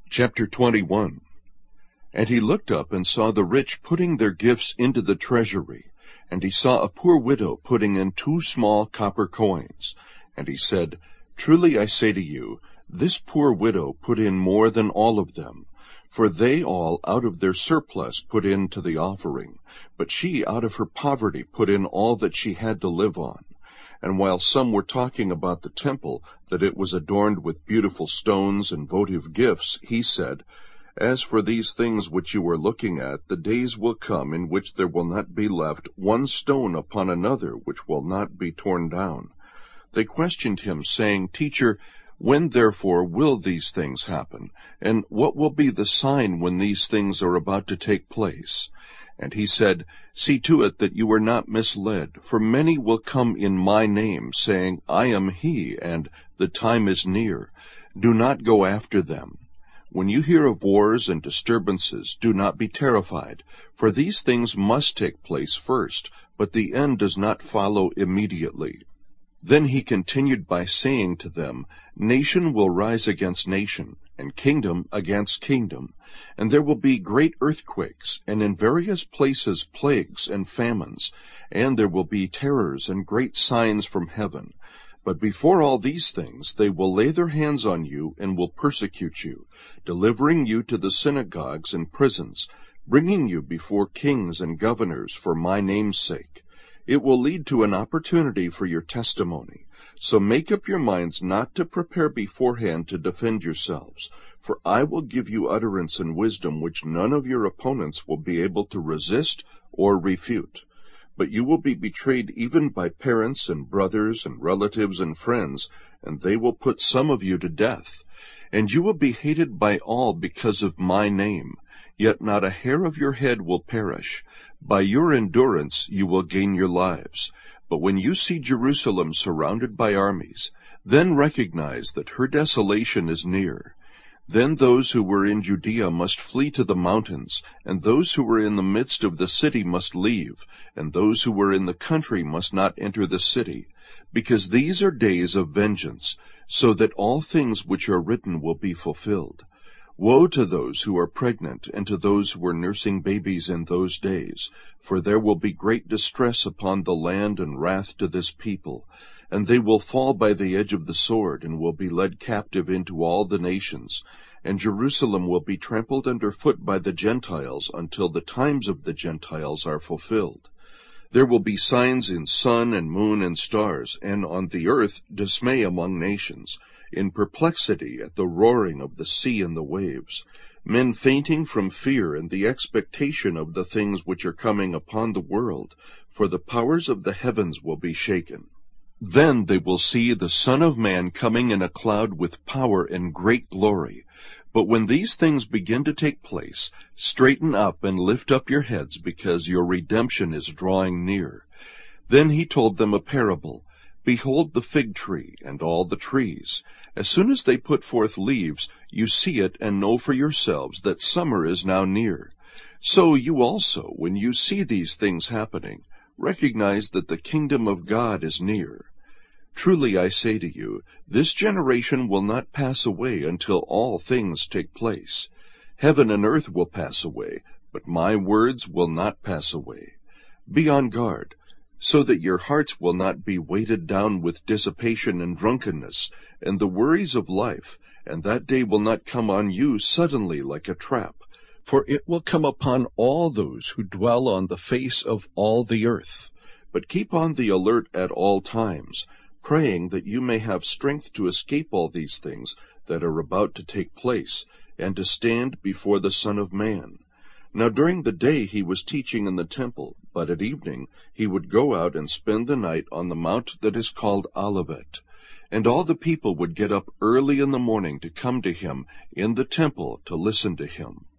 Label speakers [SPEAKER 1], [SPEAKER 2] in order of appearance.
[SPEAKER 1] Chapter 21. And he looked up and saw the rich putting their gifts into the treasury. And he saw a poor widow putting in 2 small copper coins. And he said, Truly I say to you, this poor widow put in more than all of them. For they all out of their surplus put in to the offering. But she out of her poverty put in all that she had to live on. And while some were talking about the temple, that it was adorned with beautiful stones and votive gifts, he said, As for these things which you are looking at, the days will come in which there will not be left one stone upon another which will not be torn down. They questioned him, saying, Teacher, when therefore will these things happen? And what will be the sign when these things are about to take place? And he said, See to it that you are not misled, for many will come in my name, saying, I am he, and the time is near. Do not go after them. When you hear of wars and disturbances, do not be terrified, for these things must take place first, but the end does not follow immediately. Then he continued by saying to them, Nation will rise against nation, and kingdom against kingdom, and there will be great earthquakes, and in various places plagues and famines, and there will be terrors and great signs from heaven. But before all these things they will lay their hands on you and will persecute you, delivering you to the synagogues and prisons, bringing you before kings and governors for my name's sake. It will lead to an opportunity for your testimony. So make up your minds not to prepare beforehand to defend yourselves, for I will give you utterance and wisdom which none of your opponents will be able to resist or refute. But you will be betrayed even by parents and brothers and relatives and friends, and they will put some of you to death. And you will be hated by all because of my name. Yet not a hair of your head will perish. By your endurance you will gain your lives. But when you see Jerusalem surrounded by armies, then recognize that her desolation is near. Then those who were in Judea must flee to the mountains, and those who were in the midst of the city must leave, and those who were in the country must not enter the city, because these are days of vengeance, so that all things which are written will be fulfilled. Woe to those who are pregnant, and to those who are nursing babies in those days, for there will be great distress upon the land and wrath to this people. And they will fall by the edge of the sword, and will be led captive into all the nations. And Jerusalem will be trampled under foot by the Gentiles, until the times of the Gentiles are fulfilled. There will be signs in sun and moon and stars, and on the earth dismay among nations, in perplexity at the roaring of the sea and the waves, men fainting from fear and the expectation of the things which are coming upon the world, for the powers of the heavens will be shaken. Then they will see the Son of Man coming in a cloud with power and great glory. But when these things begin to take place, straighten up and lift up your heads, because your redemption is drawing near. Then he told them a parable. Behold the fig tree and all the trees. As soon as they put forth leaves, you see it and know for yourselves that summer is now near. So you also, when you see these things happening, recognize that the kingdom of God is near. Truly I say to you, this generation will not pass away until all things take place. Heaven and earth will pass away, but my words will not pass away. Be on guard, so that your hearts will not be weighted down with dissipation and drunkenness, and the worries of life, and that day will not come on you suddenly like a trap. For it will come upon all those who dwell on the face of all the earth. But keep on the alert at all times, praying that you may have strength to escape all these things that are about to take place, and to stand before the Son of Man. Now during the day he was teaching in the temple, but at evening he would go out and spend the night on the mount that is called Olivet. And all the people would get up early in the morning to come to him in the temple to listen to him.